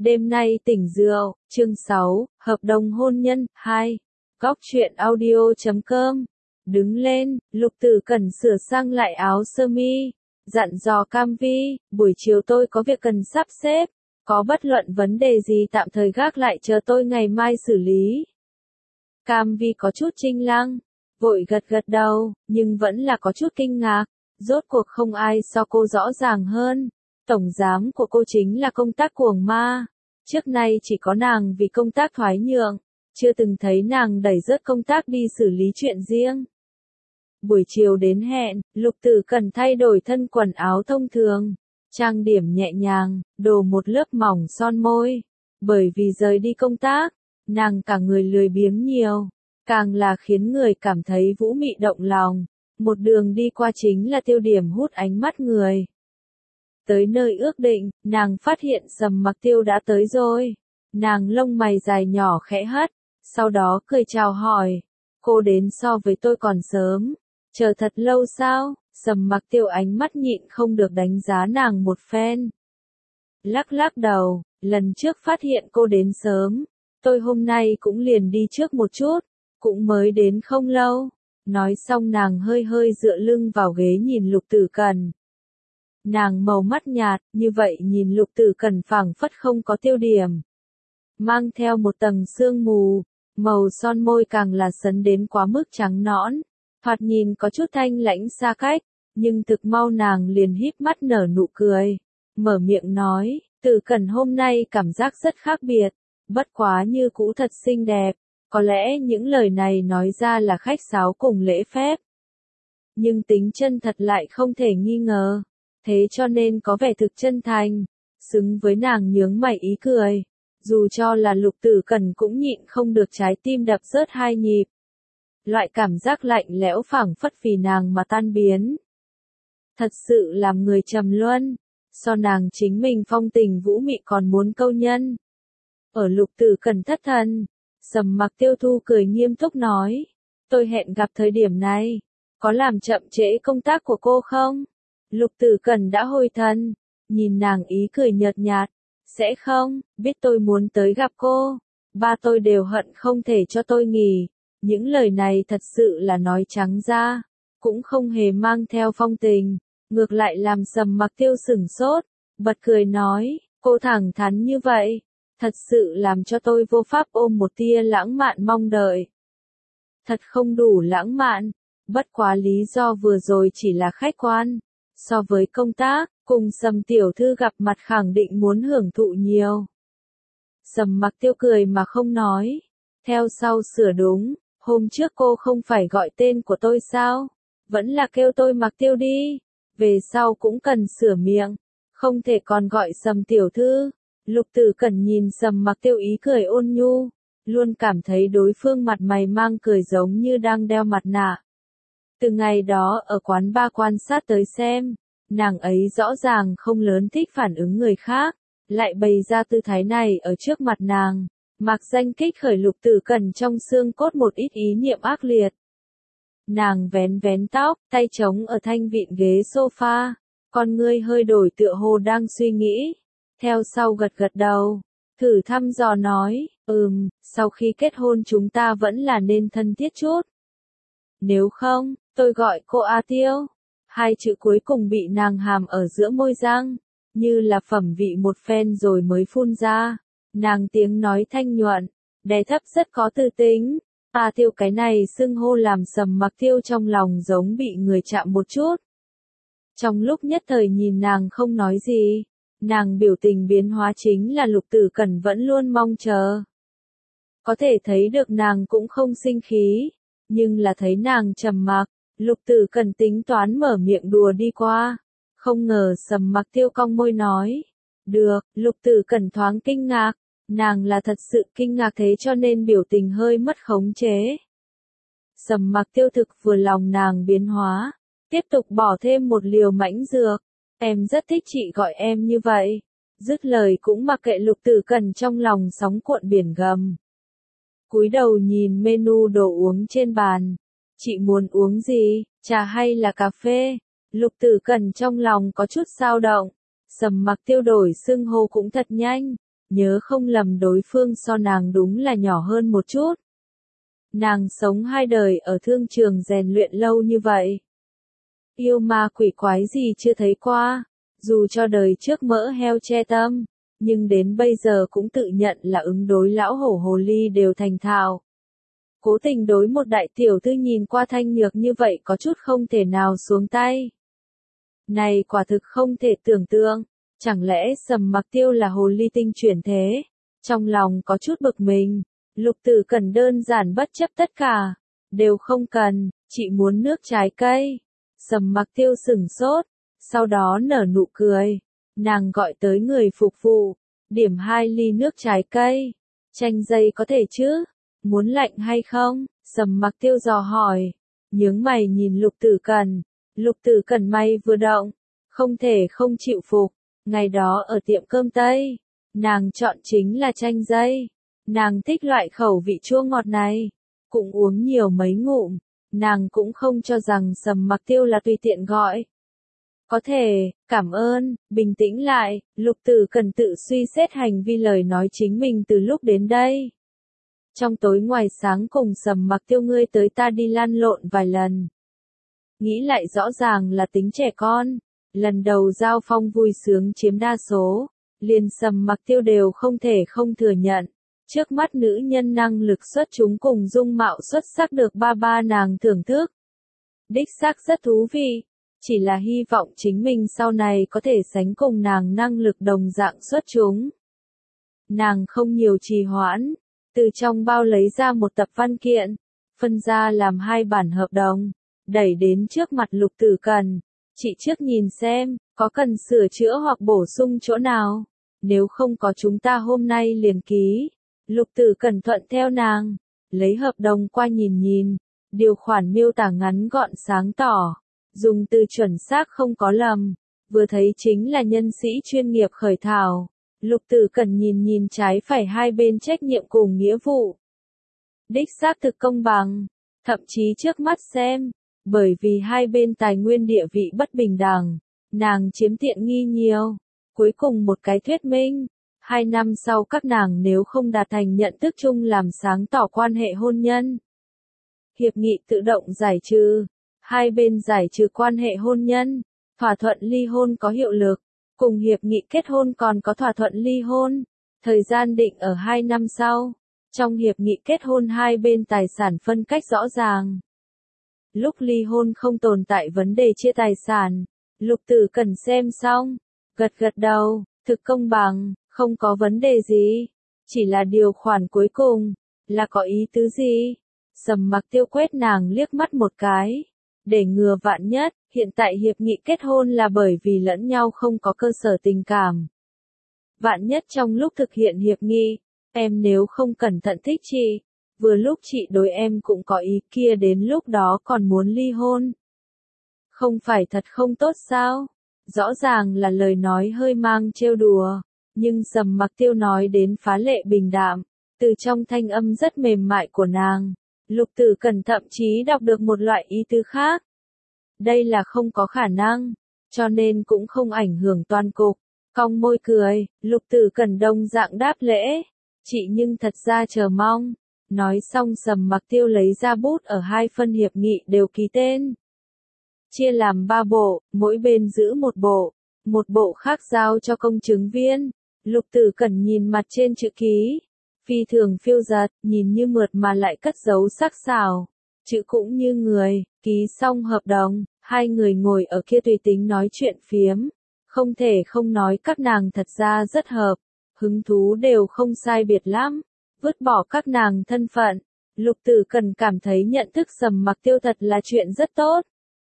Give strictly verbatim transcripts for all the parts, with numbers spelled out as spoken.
Đêm nay tỉnh rượu, chương sáu, hợp đồng hôn nhân, hai. Góc truyện audio chấm com. Đứng lên, Lục Tử Cẩn sửa sang lại áo sơ mi, dặn dò Cam Vi, buổi chiều tôi có việc cần sắp xếp, có bất luận vấn đề gì tạm thời gác lại chờ tôi ngày mai xử lý. Cam Vi có chút chinh lăng, vội gật gật đầu, nhưng vẫn là có chút kinh ngạc, rốt cuộc không ai so cô rõ ràng hơn. Tổng giám của cô chính là công tác cuồng ma. Trước nay chỉ có nàng vì công tác thoái nhượng, chưa từng thấy nàng đẩy rớt công tác đi xử lý chuyện riêng. Buổi chiều đến hẹn, Lục Tử Cẩn thay đổi thân quần áo thông thường, trang điểm nhẹ nhàng, đồ một lớp mỏng son môi. Bởi vì rời đi công tác, nàng cả người lười biếng nhiều, càng là khiến người cảm thấy vũ mị động lòng. Một đường đi qua chính là tiêu điểm hút ánh mắt người. Tới nơi ước định, nàng phát hiện Sầm Mặc Tiêu đã tới rồi. Nàng lông mày dài nhỏ khẽ hất, sau đó cười chào hỏi. Cô đến so với tôi còn sớm. Chờ thật lâu sao? Sầm Mặc Tiêu ánh mắt nhịn không được đánh giá nàng một phen. Lắc lắc đầu, lần trước phát hiện cô đến sớm. Tôi hôm nay cũng liền đi trước một chút, cũng mới đến không lâu. Nói xong nàng hơi hơi dựa lưng vào ghế nhìn Lục Tử Cẩn. Nàng màu mắt nhạt, như vậy nhìn Lục Tử Cẩn phảng phất không có tiêu điểm. Mang theo một tầng sương mù, màu son môi càng là sấn đến quá mức trắng nõn, thoạt nhìn có chút thanh lãnh xa cách, nhưng thực mau nàng liền híp mắt nở nụ cười, mở miệng nói, Tử Cẩn hôm nay cảm giác rất khác biệt, bất quá như cũ thật xinh đẹp, có lẽ những lời này nói ra là khách sáo cùng lễ phép. Nhưng tính chân thật lại không thể nghi ngờ. Thế cho nên có vẻ thực chân thành, xứng với nàng nhướng mày ý cười, dù cho là Lục Tử Cẩn cũng nhịn không được trái tim đập rớt hai nhịp. Loại cảm giác lạnh lẽo phảng phất vì nàng mà tan biến. Thật sự làm người trầm luân, so nàng chính mình phong tình vũ mị còn muốn câu nhân. Ở Lục Tử Cẩn thất thần, Sầm Mặc Tiêu thu cười nghiêm túc nói, tôi hẹn gặp thời điểm này, có làm chậm trễ công tác của cô không? Lục Tử Cẩn đã hồi thần, nhìn nàng ý cười nhợt nhạt, sẽ không, biết tôi muốn tới gặp cô, ba tôi đều hận không thể cho tôi nghỉ. Những lời này thật sự là nói trắng ra, cũng không hề mang theo phong tình, ngược lại làm Sầm Mặc Tiêu sửng sốt, bật cười nói, cô thẳng thắn như vậy, thật sự làm cho tôi vô pháp ôm một tia lãng mạn mong đợi. Thật không đủ lãng mạn, bất quá lý do vừa rồi chỉ là khách quan. So với công tác, cùng Sầm tiểu thư gặp mặt khẳng định muốn hưởng thụ nhiều. Sầm Mặc Tiêu cười mà không nói. Theo sau sửa đúng, hôm trước cô không phải gọi tên của tôi sao? Vẫn là kêu tôi Mặc Tiêu đi. Về sau cũng cần sửa miệng, không thể còn gọi Sầm tiểu thư. Lục Tử Cẩn nhìn Sầm Mặc Tiêu ý cười ôn nhu, luôn cảm thấy đối phương mặt mày mang cười giống như đang đeo mặt nạ. Từ ngày đó ở quán ba quan sát tới xem, nàng ấy rõ ràng không lớn thích phản ứng người khác, lại bày ra tư thái này ở trước mặt nàng, mặc danh kích khởi Lục Tử Cẩn trong xương cốt một ít ý niệm ác liệt. Nàng vén vén tóc, tay trống ở thanh vịn ghế sofa, con ngươi hơi đổi tựa hồ đang suy nghĩ, theo sau gật gật đầu, thử thăm dò nói, ừm, sau khi kết hôn chúng ta vẫn là nên thân thiết chút. Nếu không, tôi gọi cô A Tiêu. Hai chữ cuối cùng bị nàng hàm ở giữa môi răng, như là phẩm vị một phen rồi mới phun ra. Nàng tiếng nói thanh nhuận, đè thấp rất có tư tính. A Tiêu cái này xưng hô làm Sầm Mặc Tiêu trong lòng giống bị người chạm một chút. Trong lúc nhất thời nhìn nàng không nói gì, nàng biểu tình biến hóa chính là Lục Tử Cẩn vẫn luôn mong chờ. Có thể thấy được nàng cũng không sinh khí. Nhưng là thấy nàng trầm mặc, Lục Tử Cẩn tính toán mở miệng đùa đi qua. Không ngờ Sầm Mặc Tiêu cong môi nói. Được, Lục Tử Cẩn thoáng kinh ngạc. Nàng là thật sự kinh ngạc thế cho nên biểu tình hơi mất khống chế. Sầm Mặc Tiêu thực vừa lòng nàng biến hóa. Tiếp tục bỏ thêm một liều mãnh dược. Em rất thích chị gọi em như vậy. Dứt lời cũng mặc kệ Lục Tử Cẩn trong lòng sóng cuộn biển gầm. Cúi đầu nhìn menu đồ uống trên bàn. Chị muốn uống gì, trà hay là cà phê? Lục Tử Cẩn trong lòng có chút dao động. Sầm Mặc Tiêu đổi xưng hô cũng thật nhanh. nhớ không lầm đối phương so nàng đúng là nhỏ hơn một chút. Nàng sống hai đời ở thương trường rèn luyện lâu như vậy. Yêu ma quỷ quái gì chưa thấy qua, dù cho đời trước mỡ heo che tâm, nhưng đến bây giờ cũng tự nhận là ứng đối lão hổ hồ ly đều thành thạo. Cố tình đối một đại tiểu thư nhìn qua thanh nhược như vậy có chút không thể nào xuống tay. Này quả thực không thể tưởng tượng, chẳng lẽ Sầm Mặc Tiêu là hồ ly tinh chuyển thế? Trong lòng có chút bực mình, Lục Tử Cẩn đơn giản bất chấp tất cả, đều không cần, chị muốn nước trái cây. Sầm Mặc Tiêu sửng sốt, sau đó nở nụ cười, nàng gọi tới người phục vụ, điểm hai ly nước trái cây, chanh dây có thể chứ, muốn lạnh hay không? Sầm Mặc Tiêu dò hỏi, nhướng mày nhìn Lục Tử Cẩn, Lục Tử Cẩn may vừa động, không thể không chịu phục, ngày đó ở tiệm cơm Tây, nàng chọn chính là chanh dây, nàng thích loại khẩu vị chua ngọt này, cũng uống nhiều mấy ngụm, nàng cũng không cho rằng Sầm Mặc Tiêu là tùy tiện gọi. Có thể, cảm ơn, bình tĩnh lại, Lục Tử Cẩn tự suy xét hành vi lời nói chính mình từ lúc đến đây. Trong tối ngoài sáng cùng Sầm Mặc Tiêu ngươi tới ta đi lăn lộn vài lần. Nghĩ lại rõ ràng là tính trẻ con, lần đầu giao phong vui sướng chiếm đa số, liền Sầm Mặc Tiêu đều không thể không thừa nhận. Trước mắt nữ nhân năng lực xuất chúng cùng dung mạo xuất sắc được ba ba nàng thưởng thức. Đích xác rất thú vị, chỉ là hy vọng chính mình sau này có thể sánh cùng nàng năng lực đồng dạng xuất chúng. Nàng không nhiều trì hoãn, từ trong bao lấy ra một tập văn kiện, phân ra làm hai bản hợp đồng, đẩy đến trước mặt Lục Tử Cẩn. Chị trước nhìn xem, có cần sửa chữa hoặc bổ sung chỗ nào, nếu không có chúng ta hôm nay liền ký. Lục Tử Cẩn thuận theo nàng, lấy hợp đồng qua nhìn nhìn, điều khoản miêu tả ngắn gọn sáng tỏ, dùng từ chuẩn xác không có lầm, vừa thấy chính là nhân sĩ chuyên nghiệp khởi thảo. Lục Tử Cẩn nhìn nhìn trái phải hai bên trách nhiệm cùng nghĩa vụ. Đích xác thực công bằng, thậm chí trước mắt xem, bởi vì hai bên tài nguyên địa vị bất bình đẳng, nàng chiếm tiện nghi nhiều. Cuối cùng một cái thuyết minh, hai năm sau các nàng nếu không đạt thành nhận thức chung làm sáng tỏ quan hệ hôn nhân. Hiệp nghị tự động giải trừ, hai bên giải trừ quan hệ hôn nhân, thỏa thuận ly hôn có hiệu lực, cùng hiệp nghị kết hôn còn có thỏa thuận ly hôn, thời gian định ở hai năm sau. Trong hiệp nghị kết hôn hai bên tài sản phân cách rõ ràng. Lúc ly hôn không tồn tại vấn đề chia tài sản. Lục Tử Cẩn xem xong, gật gật đầu, thực công bằng, không có vấn đề gì, chỉ là điều khoản cuối cùng, là có ý tứ gì? Sầm Mặc Tiêu quét nàng liếc mắt một cái, để ngừa vạn nhất, hiện tại hiệp nghị kết hôn là bởi vì lẫn nhau không có cơ sở tình cảm. Vạn nhất trong lúc thực hiện hiệp nghị, em nếu không cẩn thận thích chị, vừa lúc chị đối em cũng có ý kia đến lúc đó còn muốn ly hôn. Không phải thật không tốt sao? Rõ ràng là lời nói hơi mang trêu đùa, nhưng Sầm Mặc Tiêu nói đến phá lệ bình đạm, từ trong thanh âm rất mềm mại của nàng, Lục Tử Cẩn thậm chí đọc được một loại ý tứ khác. Đây là không có khả năng, cho nên cũng không ảnh hưởng toàn cục. Cong môi cười, Lục Tử Cẩn đồng dạng đáp lễ, chị nhưng thật ra chờ mong. Nói xong Sầm Mặc Tiêu lấy ra bút ở hai phân hiệp nghị đều ký tên. Chia làm ba bộ, mỗi bên giữ một bộ, một bộ khác giao cho công chứng viên. Lục Tử Cẩn nhìn mặt trên chữ ký, phi thường phiêu dật, nhìn như mượt mà lại cất giấu sắc sảo, chữ cũng như người. Ký xong hợp đồng, hai người ngồi ở kia tùy tính nói chuyện phiếm, không thể không nói các nàng thật ra rất hợp, hứng thú đều không sai biệt lắm, vứt bỏ các nàng thân phận. Lục Tử Cẩn cảm thấy nhận thức Sầm Mặc Tiêu thật là chuyện rất tốt.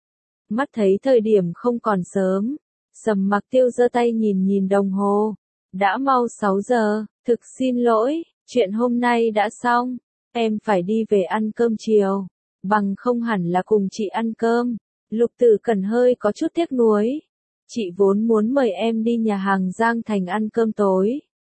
Mắt thấy thời điểm không còn sớm, Sầm Mặc Tiêu giơ tay nhìn nhìn đồng hồ, đã mau sáu giờ, thực xin lỗi, chuyện hôm nay đã xong, em phải đi về ăn cơm chiều, bằng không hẳn là cùng chị ăn cơm. Lục Tử Cẩn hơi có chút tiếc nuối, chị vốn muốn mời em đi nhà hàng Giang Thành ăn cơm tối.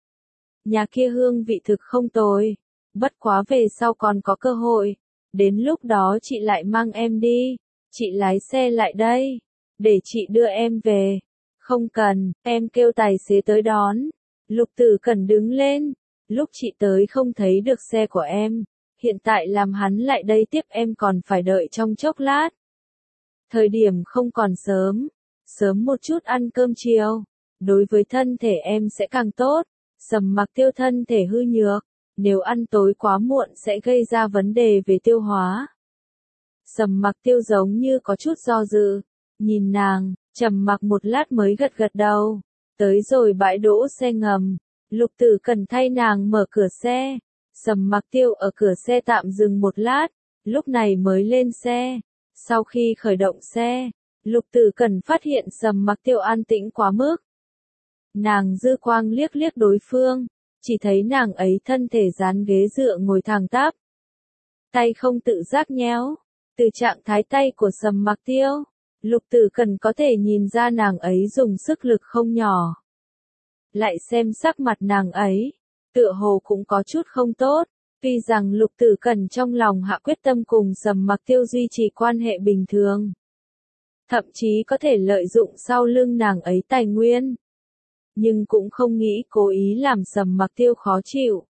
Nhà kia hương vị thực không tồi, bất quá về sau còn có cơ hội, đến lúc đó chị lại mang em đi, chị lái xe lại đây, để chị đưa em về. Không cần, em kêu tài xế tới đón. Lục Tử Cẩn đứng lên. Lúc chị tới không thấy được xe của em. Hiện tại làm hắn lại đây tiếp em còn phải đợi trong chốc lát. Thời điểm không còn sớm. Sớm một chút ăn cơm chiều. Đối với thân thể em sẽ càng tốt. Sầm Mặc Tiêu thân thể hư nhược. Nếu ăn tối quá muộn sẽ gây ra vấn đề về tiêu hóa. Sầm Mặc Tiêu giống như có chút do dự. Nhìn nàng, trầm mặc một lát mới gật gật đầu. Tới rồi bãi đỗ xe ngầm. Lục Tử Cẩn thay nàng mở cửa xe. Sầm Mặc Tiêu ở cửa xe tạm dừng một lát. Lúc này mới lên xe. Sau khi khởi động xe, Lục Tử Cẩn phát hiện Sầm Mặc Tiêu an tĩnh quá mức. Nàng dư quang liếc liếc đối phương. Chỉ thấy nàng ấy thân thể dán ghế dựa ngồi thẳng tắp. Tay không tự giác nhéo. Từ trạng thái tay của Sầm Mặc Tiêu, Lục Tử Cẩn có thể nhìn ra nàng ấy dùng sức lực không nhỏ. Lại xem sắc mặt nàng ấy, tựa hồ cũng có chút không tốt. Tuy rằng Lục Tử Cẩn trong lòng hạ quyết tâm cùng Sầm Mặc Tiêu duy trì quan hệ bình thường. Thậm chí có thể lợi dụng sau lưng nàng ấy tài nguyên. Nhưng cũng không nghĩ cố ý làm Sầm Mặc Tiêu khó chịu.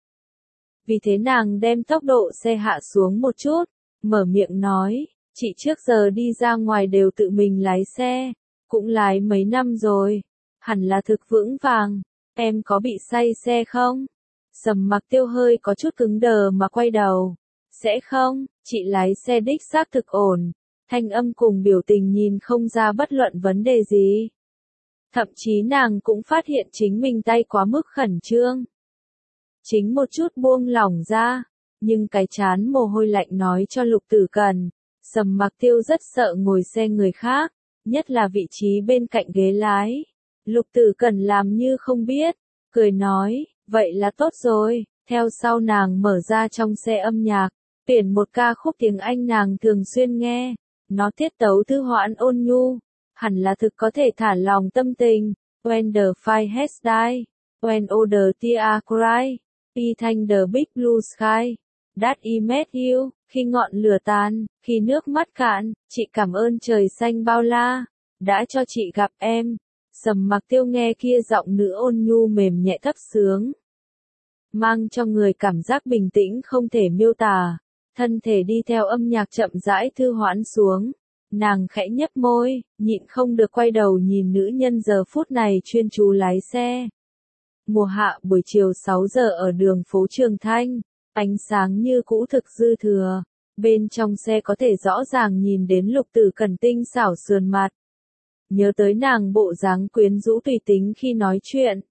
Vì thế nàng đem tốc độ xe hạ xuống một chút, mở miệng nói, chị trước giờ đi ra ngoài đều tự mình lái xe, cũng lái mấy năm rồi, hẳn là thực vững vàng, em có bị say xe không? Sầm Mặc Tiêu hơi có chút cứng đờ mà quay đầu, sẽ không, chị lái xe đích xác thực ổn, thanh âm cùng biểu tình nhìn không ra bất luận vấn đề gì. Thậm chí nàng cũng phát hiện chính mình tay quá mức khẩn trương. Chính một chút buông lỏng ra, nhưng cái chán mồ hôi lạnh nói cho Lục Tử Cẩn, Sầm Mặc Tiêu rất sợ ngồi xe người khác, nhất là vị trí bên cạnh ghế lái. Lục Tử Cẩn làm như không biết, cười nói, vậy là tốt rồi, theo sau nàng mở ra trong xe âm nhạc, tuyển một ca khúc tiếng Anh nàng thường xuyên nghe, nó tiết tấu thư hoãn ôn nhu, hẳn là thực có thể thả lòng tâm tình. When the fire has died, when all the tears cry, behind the big blue sky, that I met you, khi ngọn lửa tàn, khi nước mắt cạn, chị cảm ơn trời xanh bao la, đã cho chị gặp em. Sầm Mặc Tiêu nghe kia giọng nữ ôn nhu mềm nhẹ thấp sướng, mang cho người cảm giác bình tĩnh không thể miêu tả, thân thể đi theo âm nhạc chậm rãi thư hoãn xuống. Nàng khẽ nhếch môi, nhịn không được quay đầu nhìn nữ nhân giờ phút này chuyên chú lái xe. Mùa hạ buổi chiều sáu giờ ở đường phố Trường Thanh, ánh sáng như cũ thực dư thừa, bên trong xe có thể rõ ràng nhìn đến Lục Tử Cẩn tinh xảo sườn mặt. Nhớ tới nàng bộ dáng quyến rũ tùy tính khi nói chuyện.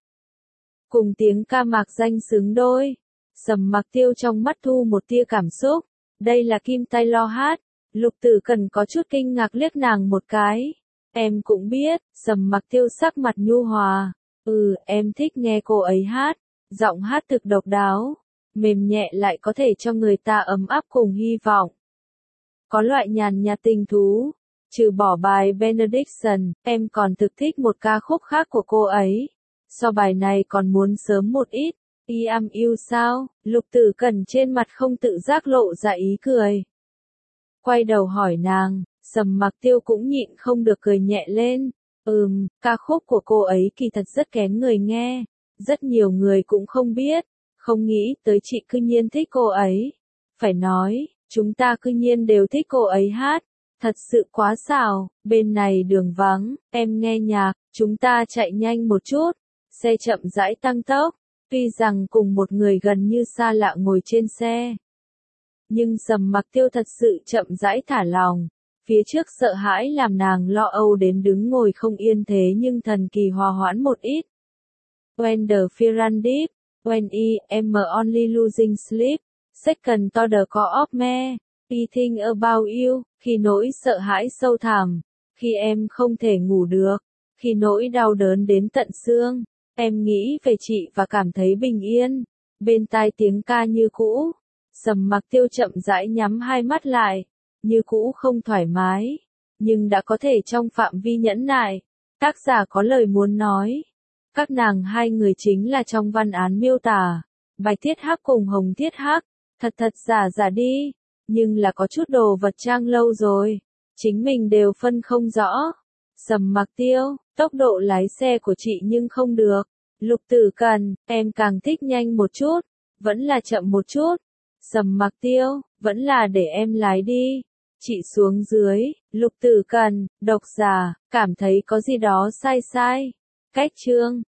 Cùng tiếng ca mạc danh xứng đôi, Sầm Mặc Tiêu trong mắt thu một tia cảm xúc, đây là Kim Taylor hát. Lục Tử Cẩn có chút kinh ngạc liếc nàng một cái. Em cũng biết, Sầm Mặc Tiêu sắc mặt nhu hòa. Ừ, em thích nghe cô ấy hát. Giọng hát thực độc đáo. Mềm nhẹ lại có thể cho người ta ấm áp cùng hy vọng. Có loại nhàn nhạt tình thú. Trừ bỏ bài Benediction, em còn thực thích một ca khúc khác của cô ấy. So bài này còn muốn sớm một ít. I am you sao? Lục Tử Cẩn trên mặt không tự giác lộ ra ý cười. Quay đầu hỏi nàng, Sầm Mặc Tiêu cũng nhịn không được cười nhẹ lên. Ừm, ca khúc của cô ấy kỳ thật rất kén người nghe. Rất nhiều người cũng không biết. Không nghĩ tới chị cư nhiên thích cô ấy. Phải nói, chúng ta cư nhiên đều thích cô ấy hát. Thật sự quá xảo, bên này đường vắng, em nghe nhạc, chúng ta chạy nhanh một chút. Xe chậm rãi tăng tốc, tuy rằng cùng một người gần như xa lạ ngồi trên xe. Nhưng Sầm Mặc Tiêu thật sự chậm rãi thả lòng, phía trước sợ hãi làm nàng lo âu đến đứng ngồi không yên thế nhưng thần kỳ hòa hoãn một ít. When the fear run deep, when I am only losing sleep, second to the core of me, I think about you, khi nỗi sợ hãi sâu thẳm, khi em không thể ngủ được, khi nỗi đau đớn đến tận xương, em nghĩ về chị và cảm thấy bình yên. Bên tai tiếng ca như cũ. Sầm Mặc Tiêu chậm rãi nhắm hai mắt lại, như cũ không thoải mái, nhưng đã có thể trong phạm vi nhẫn nại. Tác giả có lời muốn nói, các nàng hai người chính là trong văn án miêu tả, Bạch Thiết Hắc cùng Hồng Thiết Hắc, thật thật giả giả đi, nhưng là có chút đồ vật trang lâu rồi, chính mình đều phân không rõ. Sầm Mặc Tiêu, tốc độ lái xe của chị nhưng không được, Lục Tử Cần, em càng thích nhanh một chút, vẫn là chậm một chút. Sầm Mặc Tiêu, vẫn là để em lái đi. Chị xuống dưới, Lục Tử Cần, độc giả, cảm thấy có gì đó sai sai. Cách chương